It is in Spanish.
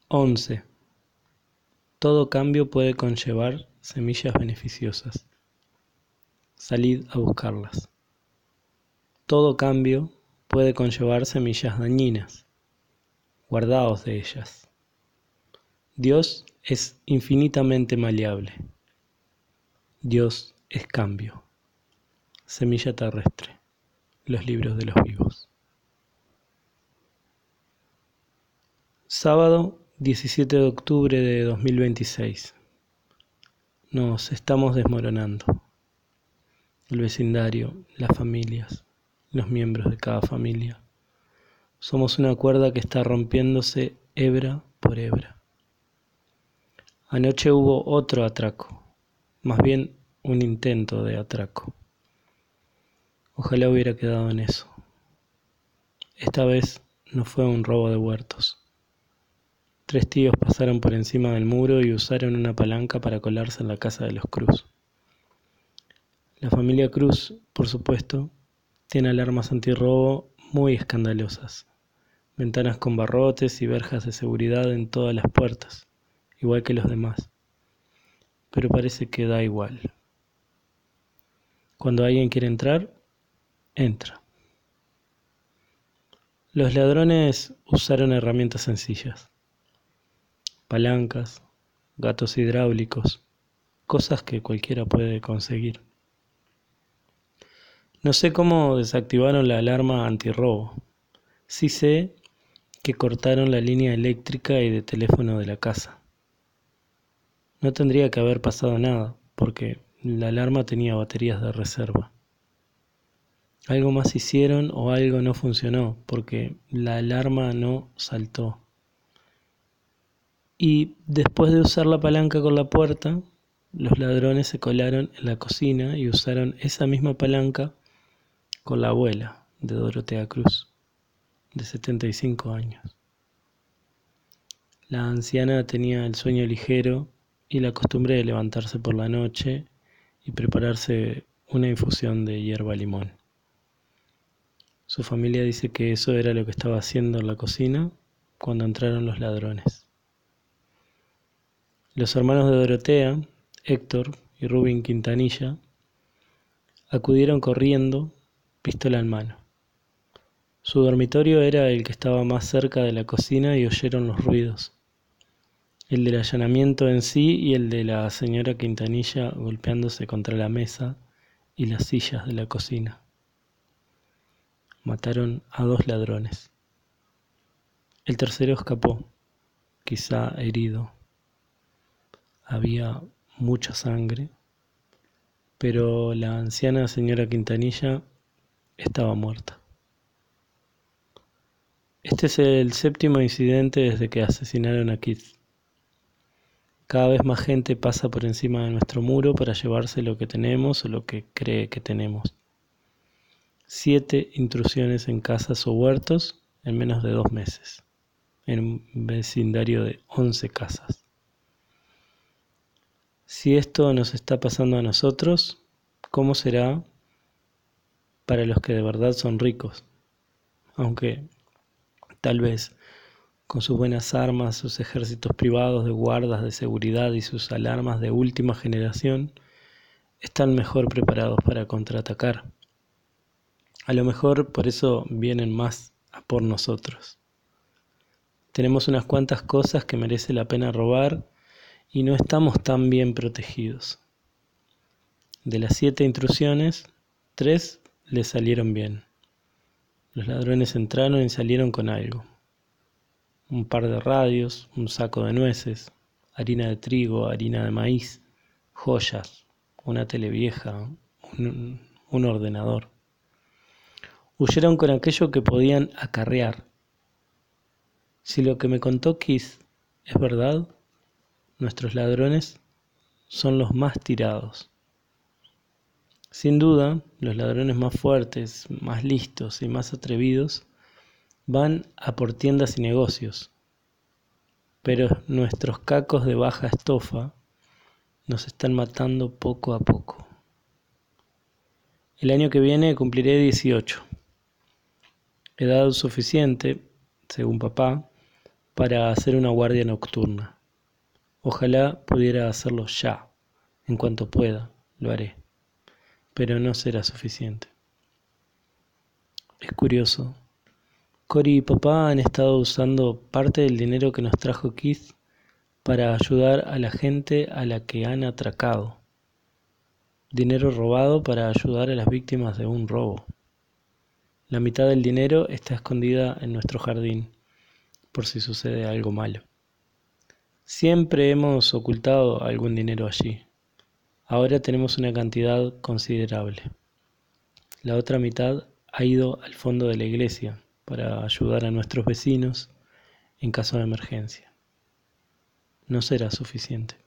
11. Todo cambio puede conllevar semillas beneficiosas. Salid a buscarlas. Todo cambio puede conllevar semillas dañinas. Guardaos de ellas. Dios es infinitamente maleable. Dios es cambio. Semilla terrestre. Los libros de los vivos. Sábado 17 de octubre de 2026. Nos estamos desmoronando. El vecindario, las familias, los miembros de cada familia. Somos una cuerda que está rompiéndose hebra por hebra. Anoche hubo otro atraco, más bien un intento de atraco. Ojalá hubiera quedado en eso. Esta vez no fue un robo de huertos. 3 tíos pasaron por encima del muro y usaron una palanca para colarse en la casa de los Cruz. La familia Cruz, por supuesto, tiene alarmas antirrobo muy escandalosas. Ventanas con barrotes y verjas de seguridad en todas las puertas, igual que los demás. Pero parece que da igual. Cuando alguien quiere entrar, entra. Los ladrones usaron herramientas sencillas. Palancas, gatos hidráulicos, cosas que cualquiera puede conseguir. No sé cómo desactivaron la alarma antirrobo. Sí sé que cortaron la línea eléctrica y de teléfono de la casa. No tendría que haber pasado nada, porque la alarma tenía baterías de reserva. Algo más hicieron o algo no funcionó, porque la alarma no saltó. Y después de usar la palanca con la puerta, los ladrones se colaron en la cocina y usaron esa misma palanca con la abuela de Dorotea Cruz, de 75 años. La anciana tenía el sueño ligero y la costumbre de levantarse por la noche y prepararse una infusión de hierba limón. Su familia dice que eso era lo que estaba haciendo en la cocina cuando entraron los ladrones. Los hermanos de Dorotea, Héctor y Rubén Quintanilla, acudieron corriendo, pistola en mano. Su dormitorio era el que estaba más cerca de la cocina y oyeron los ruidos. El del allanamiento en sí y el de la señora Quintanilla golpeándose contra la mesa y las sillas de la cocina. Mataron a 2 ladrones. El tercero escapó, quizá herido. Había mucha sangre, pero la anciana señora Quintanilla estaba muerta. Este es el 7º incidente desde que asesinaron a Keith. Cada vez más gente pasa por encima de nuestro muro para llevarse lo que tenemos o lo que cree que tenemos. 7 intrusiones en casas o huertos en menos de 2 meses, en un vecindario de 11 casas. Si esto nos está pasando a nosotros, ¿cómo será para los que de verdad son ricos? Aunque tal vez con sus buenas armas, sus ejércitos privados de guardas de seguridad y sus alarmas de última generación, están mejor preparados para contraatacar. A lo mejor por eso vienen más a por nosotros. Tenemos unas cuantas cosas que merece la pena robar y no estamos tan bien protegidos. De las 7 intrusiones, 3 les salieron bien. Los ladrones entraron y salieron con algo. Un par de radios, un saco de nueces, harina de trigo, harina de maíz, joyas, una tele vieja, un ordenador. Huyeron con aquello que podían acarrear. Si lo que me contó Keith es verdad, nuestros ladrones son los más tirados. Sin duda, los ladrones más fuertes, más listos y más atrevidos van a por tiendas y negocios. Pero nuestros cacos de baja estofa nos están matando poco a poco. El año que viene cumpliré 18. Edad suficiente, según papá, para hacer una guardia nocturna. Ojalá pudiera hacerlo ya. En cuanto pueda, lo haré. Pero no será suficiente. Es curioso. Cory y papá han estado usando parte del dinero que nos trajo Keith para ayudar a la gente a la que han atracado. Dinero robado para ayudar a las víctimas de un robo. La mitad del dinero está escondida en nuestro jardín, por si sucede algo malo. Siempre hemos ocultado algún dinero allí. Ahora tenemos una cantidad considerable. La otra mitad ha ido al fondo de la iglesia para ayudar a nuestros vecinos en caso de emergencia. No será suficiente.